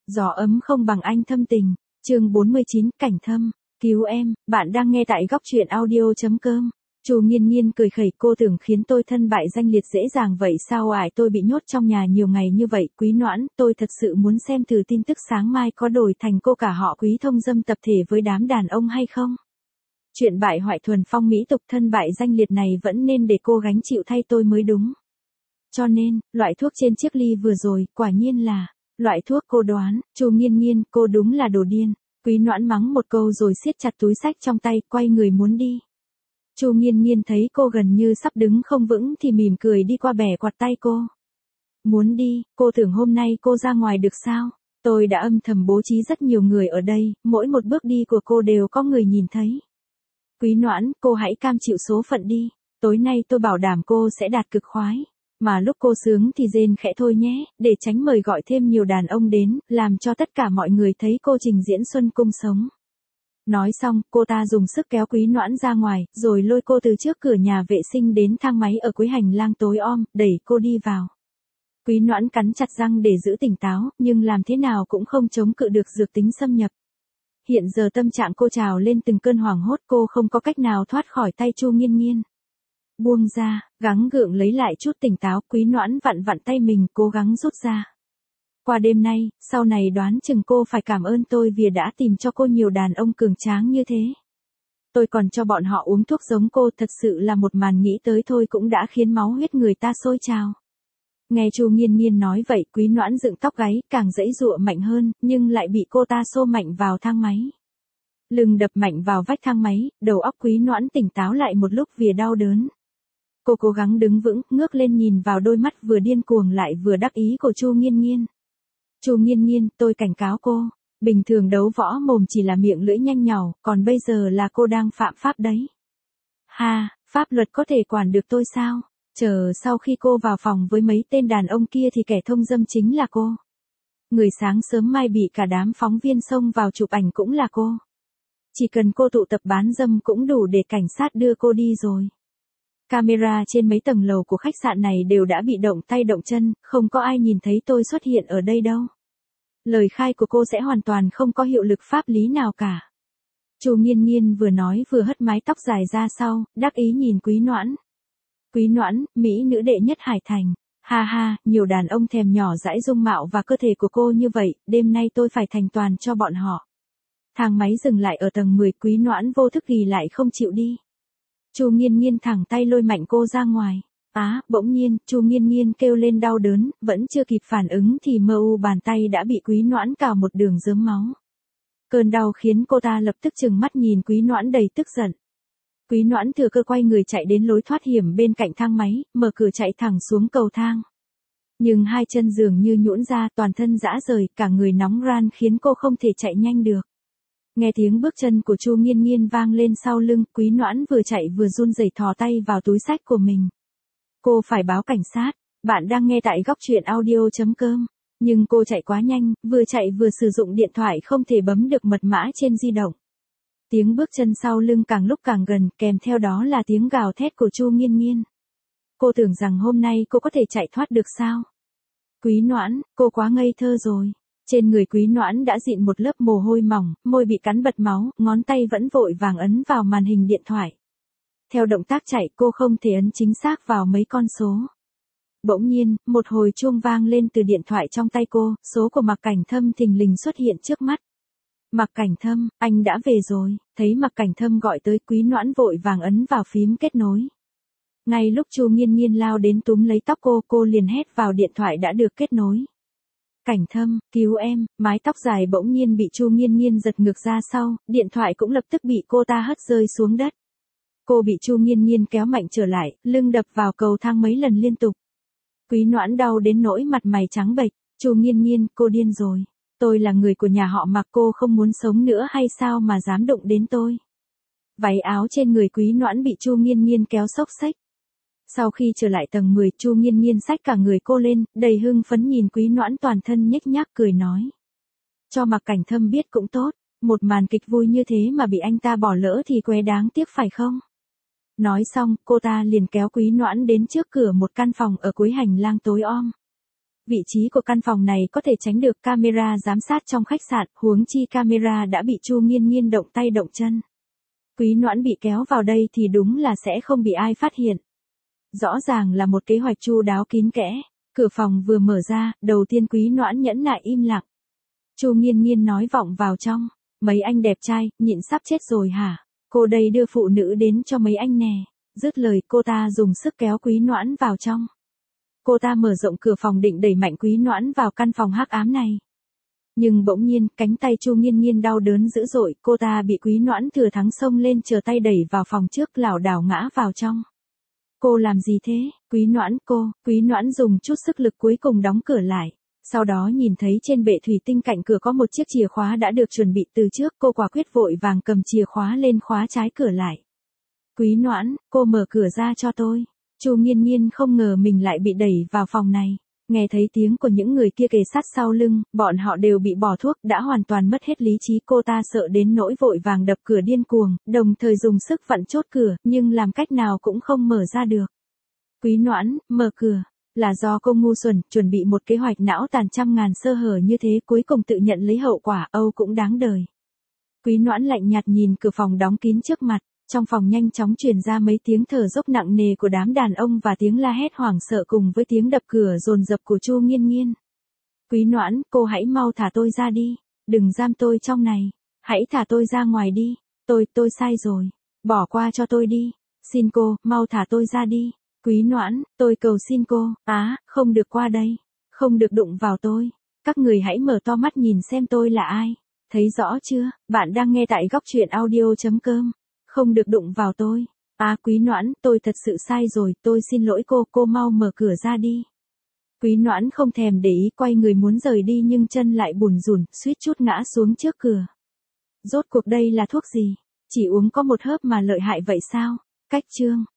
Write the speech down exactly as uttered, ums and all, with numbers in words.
Gió ấm không bằng anh thâm tình. Chương bốn mươi chín, cảnh thâm. Cứu em, bạn đang nghe tại góc truyện audio.com. Chu Nghiên Nghiên cười khẩy, cô tưởng khiến tôi thân bại danh liệt dễ dàng vậy sao ải, tôi bị nhốt trong nhà nhiều ngày như vậy. Quý Noãn, tôi thật sự muốn xem thử tin tức sáng mai có đổi thành cô cả họ Quý thông dâm tập thể với đám đàn ông hay không. Chuyện bại hoại thuần phong mỹ tục thân bại danh liệt này vẫn nên để cô gánh chịu thay tôi mới đúng. Cho nên, loại thuốc trên chiếc ly vừa rồi, quả nhiên là loại thuốc cô đoán. Chu Nghiên Nghiên, cô đúng là đồ điên. Quý Noãn mắng một câu rồi siết chặt túi xách trong tay, quay người muốn đi. Chu Nghiên Nghiên thấy cô gần như sắp đứng không vững thì mỉm cười đi qua bẻ quạt tay cô. Muốn đi, cô tưởng hôm nay cô ra ngoài được sao? Tôi đã âm thầm bố trí rất nhiều người ở đây, mỗi một bước đi của cô đều có người nhìn thấy. Quý Noãn, cô hãy cam chịu số phận đi. Tối nay tôi bảo đảm cô sẽ đạt cực khoái. Mà lúc cô sướng thì rên khẽ thôi nhé, để tránh mời gọi thêm nhiều đàn ông đến, làm cho tất cả mọi người thấy cô trình diễn xuân cung sống. Nói xong, cô ta dùng sức kéo Quý Noãn ra ngoài, rồi lôi cô từ trước cửa nhà vệ sinh đến thang máy ở cuối hành lang tối om, đẩy cô đi vào. Quý Noãn cắn chặt răng để giữ tỉnh táo, nhưng làm thế nào cũng không chống cự được dược tính xâm nhập. Hiện giờ tâm trạng cô trào lên từng cơn hoảng hốt, cô không có cách nào thoát khỏi tay Chu Nghiên Nghiên. Buông ra, gắng gượng lấy lại chút tỉnh táo, Quý Noãn vặn vặn tay mình, cố gắng rút ra. Qua đêm nay, sau này đoán chừng cô phải cảm ơn tôi vì đã tìm cho cô nhiều đàn ông cường tráng như thế. Tôi còn cho bọn họ uống thuốc giống cô, thật sự là một màn nghĩ tới thôi cũng đã khiến máu huyết người ta sôi trào. Nghe Chu Nghiên Nghiên nói vậy, Quý Noãn dựng tóc gáy, càng giãy giụa mạnh hơn, nhưng lại bị cô ta xô mạnh vào thang máy. Lưng đập mạnh vào vách thang máy, đầu óc Quý Noãn tỉnh táo lại một lúc vì đau đớn. Cô cố gắng đứng vững, ngước lên nhìn vào đôi mắt vừa điên cuồng lại vừa đắc ý của Chu Nghiên Nghiên. Chu Nghiên Nghiên, tôi cảnh cáo cô, bình thường đấu võ mồm chỉ là miệng lưỡi nhanh nhảu, còn bây giờ là cô đang phạm pháp đấy. Ha, pháp luật có thể quản được tôi sao? Chờ sau khi cô vào phòng với mấy tên đàn ông kia thì kẻ thông dâm chính là cô. Người sáng sớm mai bị cả đám phóng viên xông vào chụp ảnh cũng là cô. Chỉ cần cô tụ tập bán dâm cũng đủ để cảnh sát đưa cô đi rồi. Camera trên mấy tầng lầu của khách sạn này đều đã bị động tay động chân, không có ai nhìn thấy tôi xuất hiện ở đây đâu. Lời khai của cô sẽ hoàn toàn không có hiệu lực pháp lý nào cả. Chu Nghiên Nghiên vừa nói vừa hất mái tóc dài ra sau, đắc ý nhìn Quý Noãn. Quý Noãn, mỹ nữ đệ nhất Hải Thành. Ha ha, nhiều đàn ông thèm nhỏ dãi dung mạo và cơ thể của cô như vậy, đêm nay tôi phải thành toàn cho bọn họ. Thang máy dừng lại ở tầng mười, Quý Noãn vô thức ghi lại không chịu đi. Chu Nghiên Nghiên thẳng tay lôi mạnh cô ra ngoài. Á, bỗng nhiên, Chu Nghiên Nghiên kêu lên đau đớn, vẫn chưa kịp phản ứng thì mơ u bàn tay đã bị Quý Noãn cào một đường rớm máu. Cơn đau khiến cô ta lập tức trừng mắt nhìn Quý Noãn đầy tức giận. Quý Noãn thừa cơ quay người chạy đến lối thoát hiểm bên cạnh thang máy, mở cửa chạy thẳng xuống cầu thang. Nhưng hai chân dường như nhũn ra, toàn thân rã rời, cả người nóng ran khiến cô không thể chạy nhanh được. Nghe tiếng bước chân của Chu Nghiên Nghiên vang lên sau lưng, Quý Noãn vừa chạy vừa run rẩy thò tay vào túi xách của mình. Cô phải báo cảnh sát, bạn đang nghe tại góc truyện audio.com. Nhưng cô chạy quá nhanh, vừa chạy vừa sử dụng điện thoại không thể bấm được mật mã trên di động. Tiếng bước chân sau lưng càng lúc càng gần, kèm theo đó là tiếng gào thét của Chu Nghiên Nghiên. Cô tưởng rằng hôm nay cô có thể chạy thoát được sao? Quý Noãn, cô quá ngây thơ rồi. Trên người Quý Noãn đã dịn một lớp mồ hôi mỏng, môi bị cắn bật máu, ngón tay vẫn vội vàng ấn vào màn hình điện thoại. Theo động tác chạy, cô không thể ấn chính xác vào mấy con số. Bỗng nhiên, một hồi chuông vang lên từ điện thoại trong tay cô, số của Mạc Cảnh Thâm thình lình xuất hiện trước mắt. Mạc Cảnh Thâm, anh đã về rồi. Thấy Mạc Cảnh Thâm gọi tới, Quý Noãn vội vàng ấn vào phím kết nối. Ngay lúc Chu Nghiên Nghiên lao đến túm lấy tóc cô, cô liền hét vào điện thoại đã được kết nối. Cảnh Thâm, cứu em. Mái tóc dài bỗng nhiên bị Chu Nghiên Nghiên giật ngược ra sau, điện thoại cũng lập tức bị cô ta hất rơi xuống đất. Cô bị Chu Nghiên Nghiên kéo mạnh trở lại, lưng đập vào cầu thang mấy lần liên tục. Quý Noãn đau đến nỗi mặt mày trắng bệch. Chu Nghiên Nghiên, cô điên rồi. Tôi là người của nhà họ Mạc, cô không muốn sống nữa hay sao mà dám đụng đến tôi. Váy áo trên người Quý Noãn bị Chu Nghiên Nghiên kéo xốc xếch. Sau khi trở lại tầng mười, Chu Nghiên Nghiên xách cả người cô lên, đầy hưng phấn nhìn Quý Noãn toàn thân nhếch nhác cười nói. Cho Mạc Cảnh Thâm biết cũng tốt, một màn kịch vui như thế mà bị anh ta bỏ lỡ thì quê đáng tiếc phải không? Nói xong, cô ta liền kéo Quý Noãn đến trước cửa một căn phòng ở cuối hành lang tối om. Vị trí của căn phòng này có thể tránh được camera giám sát trong khách sạn, huống chi camera đã bị Chu Nghiên Nghiên động tay động chân. Quý Noãn bị kéo vào đây thì đúng là sẽ không bị ai phát hiện. Rõ ràng là một kế hoạch chu đáo kín kẽ. Cửa phòng vừa mở ra, đầu tiên Quý Noãn nhẫn nại im lặng. Chu Nghiên Nghiên nói vọng vào trong, mấy anh đẹp trai, nhịn sắp chết rồi hả? Cô đây đưa phụ nữ đến cho mấy anh nè. Dứt lời cô ta dùng sức kéo Quý Noãn vào trong. Cô ta mở rộng cửa phòng định đẩy mạnh Quý Noãn vào căn phòng hắc ám này. Nhưng bỗng nhiên, cánh tay Chu Nghiên Nghiên đau đớn dữ dội, cô ta bị Quý Noãn thừa thắng xông lên chờ tay đẩy vào phòng trước lảo đảo ngã vào trong. Cô làm gì thế? Quý Noãn cô, Quý Noãn dùng chút sức lực cuối cùng đóng cửa lại. Sau đó nhìn thấy trên bệ thủy tinh cạnh cửa có một chiếc chìa khóa đã được chuẩn bị từ trước, cô quả quyết vội vàng cầm chìa khóa lên khóa trái cửa lại. Quý Noãn, cô mở cửa ra cho tôi. Chu Nghiên Nghiên không ngờ mình lại bị đẩy vào phòng này. Nghe thấy tiếng của những người kia kề sát sau lưng, bọn họ đều bị bỏ thuốc, đã hoàn toàn mất hết lý trí. Cô ta sợ đến nỗi vội vàng đập cửa điên cuồng, đồng thời dùng sức vặn chốt cửa, nhưng làm cách nào cũng không mở ra được. Quý Noãn, mở cửa. Là do cô ngu xuẩn, chuẩn bị một kế hoạch não tàn trăm ngàn sơ hở như thế, cuối cùng tự nhận lấy hậu quả, âu cũng đáng đời. Quý Noãn lạnh nhạt nhìn cửa phòng đóng kín trước mặt. Trong phòng nhanh chóng truyền ra mấy tiếng thở dốc nặng nề của đám đàn ông và tiếng la hét hoảng sợ cùng với tiếng đập cửa dồn dập của Chu Nghiên Nghiên. Quý Noãn, cô hãy mau thả tôi ra đi, đừng giam tôi trong này, hãy thả tôi ra ngoài đi, tôi, tôi sai rồi, bỏ qua cho tôi đi, xin cô, mau thả tôi ra đi. Quý Noãn, tôi cầu xin cô, á, không được qua đây, không được đụng vào tôi, các người hãy mở to mắt nhìn xem tôi là ai, thấy rõ chưa, bạn đang nghe tại góc truyện audio chấm com. Không được đụng vào tôi. À Quý Noãn, tôi thật sự sai rồi, tôi xin lỗi cô, cô mau mở cửa ra đi. Quý Noãn không thèm để ý quay người muốn rời đi nhưng chân lại bùn rùn, suýt chút ngã xuống trước cửa. Rốt cuộc đây là thuốc gì? Chỉ uống có một hớp mà lợi hại vậy sao? Cách chương.